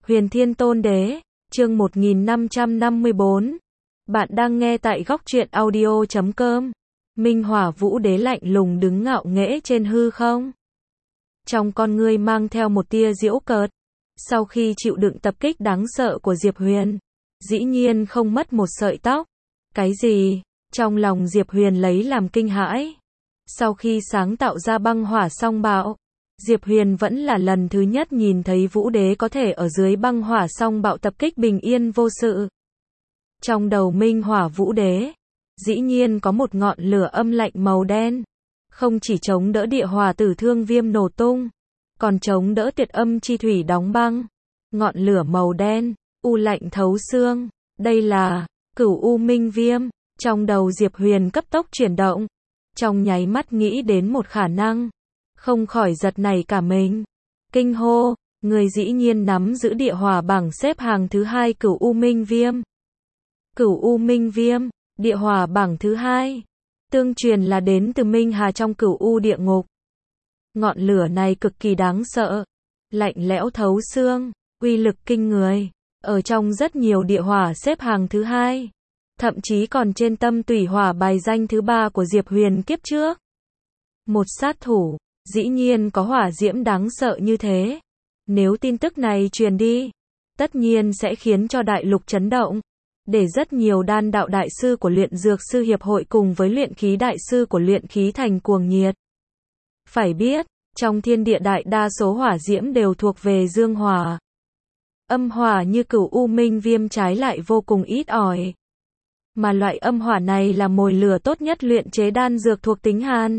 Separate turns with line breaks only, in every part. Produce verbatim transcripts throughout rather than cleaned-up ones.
Huyền Thiên Tôn Đế, chương một nghìn năm trăm năm mươi bốn. Bạn đang nghe tại góc truyện audio chấm com. Minh Hỏa Vũ Đế lạnh lùng đứng ngạo nghễ trên hư không. Trong con ngươi mang theo một tia giễu cợt. Sau khi chịu đựng tập kích đáng sợ của Diệp Huyền, dĩ nhiên không mất một sợi tóc. Cái gì? Trong lòng Diệp Huyền lấy làm kinh hãi. Sau khi sáng tạo ra băng hỏa song bạo, Diệp Huyền vẫn là lần thứ nhất nhìn thấy Vũ Đế có thể ở dưới băng hỏa song bạo tập kích bình yên vô sự. Trong đầu Minh Hỏa Vũ Đế, dĩ nhiên có một ngọn lửa âm lạnh màu đen. Không chỉ chống đỡ địa hỏa tử thương viêm nổ tung, còn chống đỡ tuyệt âm chi thủy đóng băng. Ngọn lửa màu đen, u lạnh thấu xương. Đây là Cửu U Minh Viêm. Trong đầu Diệp Huyền cấp tốc chuyển động. Trong nháy mắt nghĩ đến một khả năng. Không khỏi giật nảy cả mình. Kinh hô, người dĩ nhiên nắm giữ địa hỏa bảng xếp hàng thứ hai Cửu U Minh Viêm. Cửu U Minh Viêm, địa hỏa bảng thứ hai. Tương truyền là đến từ Minh Hà trong Cửu U địa ngục. Ngọn lửa này cực kỳ đáng sợ, lạnh lẽo thấu xương, uy lực kinh người, ở trong rất nhiều địa hỏa xếp hàng thứ hai, thậm chí còn trên tâm tủy hỏa bài danh thứ ba của Diệp Huyền kiếp trước. Một sát thủ, dĩ nhiên có hỏa diễm đáng sợ như thế. Nếu tin tức này truyền đi, tất nhiên sẽ khiến cho đại lục chấn động, để rất nhiều đan đạo đại sư của luyện dược sư hiệp hội cùng với luyện khí đại sư của luyện khí thành cuồng nhiệt. Phải biết, trong thiên địa đại đa số hỏa diễm đều thuộc về dương hỏa. Âm hỏa như Cửu U Minh Viêm trái lại vô cùng ít ỏi. Mà loại âm hỏa này là mồi lửa tốt nhất luyện chế đan dược thuộc tính hàn,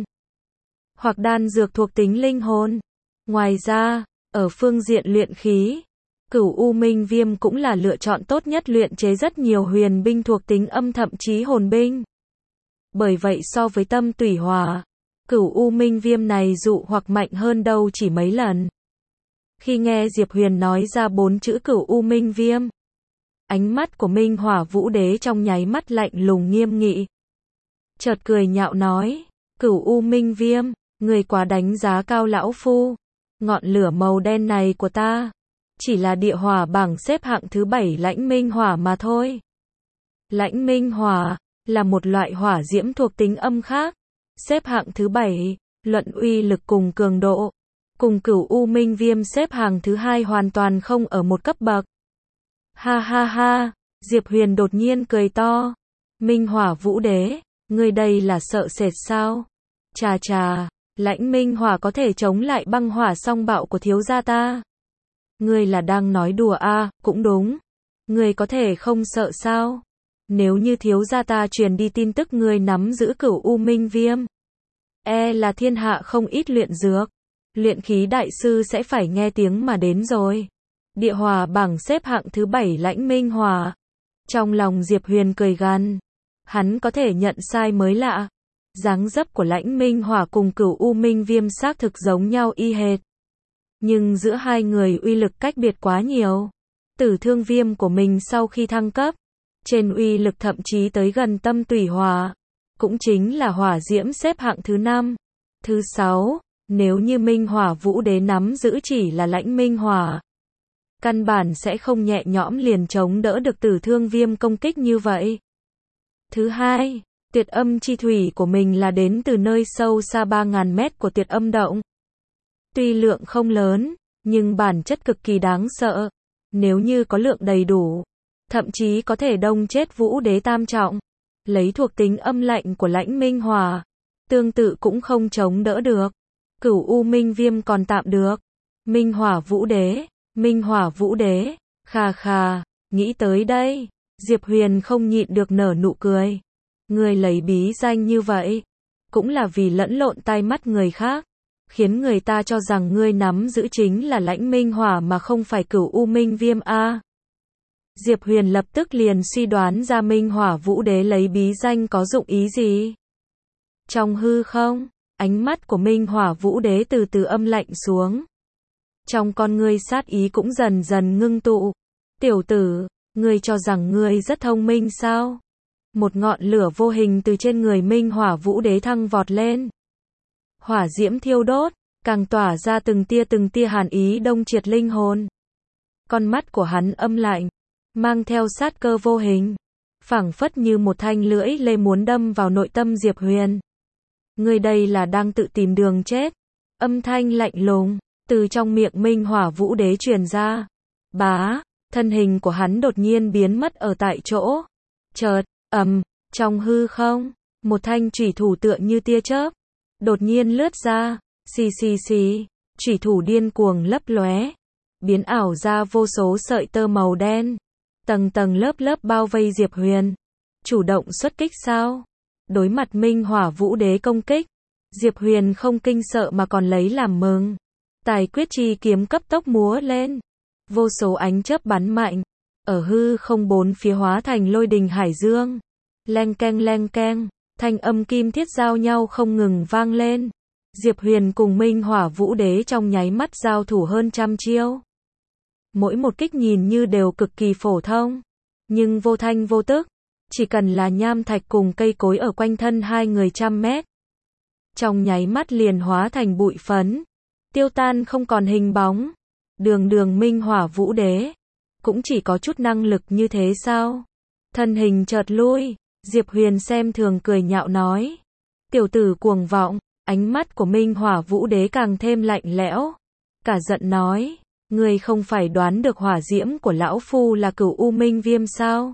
hoặc đan dược thuộc tính linh hồn. Ngoài ra, ở phương diện luyện khí, Cửu U Minh Viêm cũng là lựa chọn tốt nhất luyện chế rất nhiều huyền binh thuộc tính âm thậm chí hồn binh. Bởi vậy so với tâm tủy hỏa, Cửu U Minh Viêm này dụ hoặc mạnh hơn đâu chỉ mấy lần. Khi nghe Diệp Huyền nói ra bốn chữ Cửu U Minh Viêm, ánh mắt của Minh Hỏa Vũ Đế trong nháy mắt lạnh lùng nghiêm nghị. Chợt cười nhạo nói, Cửu U Minh Viêm, người quá đánh giá cao lão phu. Ngọn lửa màu đen này của ta, chỉ là địa hỏa bảng xếp hạng thứ bảy lãnh minh hỏa mà thôi. Lãnh minh hỏa, là một loại hỏa diễm thuộc tính âm khác. Xếp hạng thứ bảy, luận uy lực cùng cường độ, cùng Cửu U Minh Viêm xếp hàng thứ hai hoàn toàn không ở một cấp bậc. Ha ha ha, Diệp Huyền đột nhiên cười to. Minh Hỏa Vũ Đế, ngươi đây là sợ sệt sao? Chà chà, lãnh minh hỏa có thể chống lại băng hỏa song bạo của thiếu gia ta. Ngươi là đang nói đùa à, cũng đúng. Ngươi có thể không sợ sao? Nếu như thiếu gia ta truyền đi tin tức ngươi nắm giữ Cửu U Minh Viêm, e là thiên hạ không ít luyện dược, luyện khí đại sư sẽ phải nghe tiếng mà đến rồi. Địa hỏa bảng xếp hạng thứ bảy lãnh minh hỏa. Trong lòng Diệp Huyền cười gằn, hắn có thể nhận sai mới lạ. Dáng dấp của lãnh minh hỏa cùng Cửu U Minh Viêm xác thực giống nhau y hệt, nhưng giữa hai người uy lực cách biệt quá nhiều. Tử thương viêm của mình sau khi thăng cấp, trên uy lực thậm chí tới gần tâm tủy hỏa, cũng chính là hỏa diễm xếp hạng thứ năm. Thứ sáu, nếu như Minh Hỏa Vũ Đế nắm giữ chỉ là lãnh minh hỏa, căn bản sẽ không nhẹ nhõm liền chống đỡ được tử thương viêm công kích như vậy. Thứ hai, tuyệt âm chi thủy của mình là đến từ nơi sâu xa ba ngàn mét của tuyệt âm động. Tuy lượng không lớn, nhưng bản chất cực kỳ đáng sợ. Nếu như có lượng đầy đủ, thậm chí có thể đông chết Vũ Đế tam trọng. Lấy thuộc tính âm lạnh của lãnh minh hỏa, tương tự cũng không chống đỡ được. Cửu U Minh Viêm còn tạm được. Minh Hỏa Vũ Đế, Minh Hỏa Vũ Đế, khà khà, nghĩ tới đây, Diệp Huyền không nhịn được nở nụ cười. Người lấy bí danh như vậy, cũng là vì lẫn lộn tai mắt người khác, khiến người ta cho rằng ngươi nắm giữ chính là lãnh minh hỏa mà không phải Cửu U Minh Viêm a. Diệp Huyền lập tức liền suy đoán ra Minh Hỏa Vũ Đế lấy bí danh có dụng ý gì. Trong hư không, ánh mắt của Minh Hỏa Vũ Đế từ từ âm lạnh xuống. Trong con ngươi sát ý cũng dần dần ngưng tụ. Tiểu tử, ngươi cho rằng ngươi rất thông minh sao? Một ngọn lửa vô hình từ trên người Minh Hỏa Vũ Đế thăng vọt lên. Hỏa diễm thiêu đốt, càng tỏa ra từng tia từng tia hàn ý đông triệt linh hồn. Con mắt của hắn âm lạnh, mang theo sát cơ vô hình, phảng phất như một thanh lưỡi lê muốn đâm vào nội tâm Diệp Huyền. Ngươi đây là đang tự tìm đường chết. Âm thanh lạnh lùng, từ trong miệng Minh Hỏa Vũ Đế truyền ra. Bá, thân hình của hắn đột nhiên biến mất ở tại chỗ. Chợt, ầm, trong hư không, một thanh chủy thủ tựa như tia chớp, đột nhiên lướt ra, xì xì xì, chủy thủ điên cuồng lấp lóe, biến ảo ra vô số sợi tơ màu đen, tầng tầng lớp lớp bao vây Diệp Huyền. Chủ động xuất kích sao? Đối mặt Minh Hỏa Vũ Đế công kích, Diệp Huyền không kinh sợ mà còn lấy làm mừng. Tài quyết chi kiếm cấp tốc múa lên, vô số ánh chớp bắn mạnh, ở hư không bốn phía hóa thành lôi đình hải dương. Leng keng leng keng, thanh âm kim thiết giao nhau không ngừng vang lên. Diệp Huyền cùng Minh Hỏa Vũ Đế trong nháy mắt giao thủ hơn trăm chiêu. Mỗi một kích nhìn như đều cực kỳ phổ thông, nhưng vô thanh vô tức, chỉ cần là nham thạch cùng cây cối ở quanh thân hai người trăm mét, trong nháy mắt liền hóa thành bụi phấn, tiêu tan không còn hình bóng. Đường đường Minh Hỏa Vũ Đế, cũng chỉ có chút năng lực như thế sao? Thân hình chợt lui, Diệp Huyền xem thường cười nhạo nói. Tiểu tử cuồng vọng, ánh mắt của Minh Hỏa Vũ Đế càng thêm lạnh lẽo, cả giận nói, ngươi không phải đoán được hỏa diễm của lão phu là Cửu U Minh Viêm sao?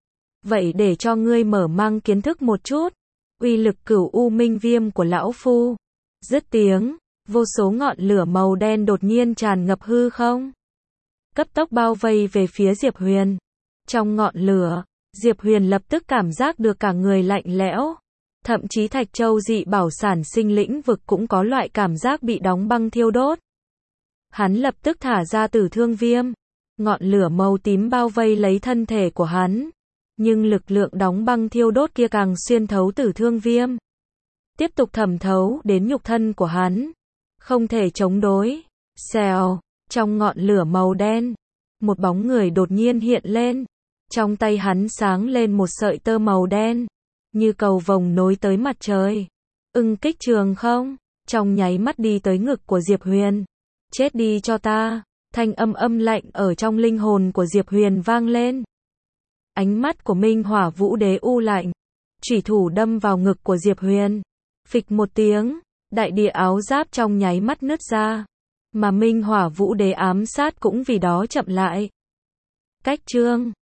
Vậy để cho ngươi mở mang kiến thức một chút, uy lực Cửu U Minh Viêm của lão phu. Dứt tiếng, vô số ngọn lửa màu đen đột nhiên tràn ngập hư không, cấp tốc bao vây về phía Diệp Huyền. Trong ngọn lửa, Diệp Huyền lập tức cảm giác được cả người lạnh lẽo, thậm chí Thạch Châu dị bảo sản sinh lĩnh vực cũng có loại cảm giác bị đóng băng thiêu đốt. Hắn lập tức thả ra Tử Thương Viêm, ngọn lửa màu tím bao vây lấy thân thể của hắn, nhưng lực lượng đóng băng thiêu đốt kia càng xuyên thấu Tử Thương Viêm, tiếp tục thẩm thấu đến nhục thân của hắn, không thể chống đối. Xèo, trong ngọn lửa màu đen, một bóng người đột nhiên hiện lên, trong tay hắn sáng lên một sợi tơ màu đen, như cầu vồng nối tới mặt trời. Ưng Kích Trường Không, trong nháy mắt đi tới ngực của Diệp Huyền. Chết đi cho ta, thanh âm âm lạnh ở trong linh hồn của Diệp Huyền vang lên. Ánh mắt của Minh Hỏa Vũ Đế u lạnh, chủy thủ đâm vào ngực của Diệp Huyền. Phịch một tiếng, đại địa áo giáp trong nháy mắt nứt ra, mà Minh Hỏa Vũ Đế ám sát cũng vì đó chậm lại. Cách chương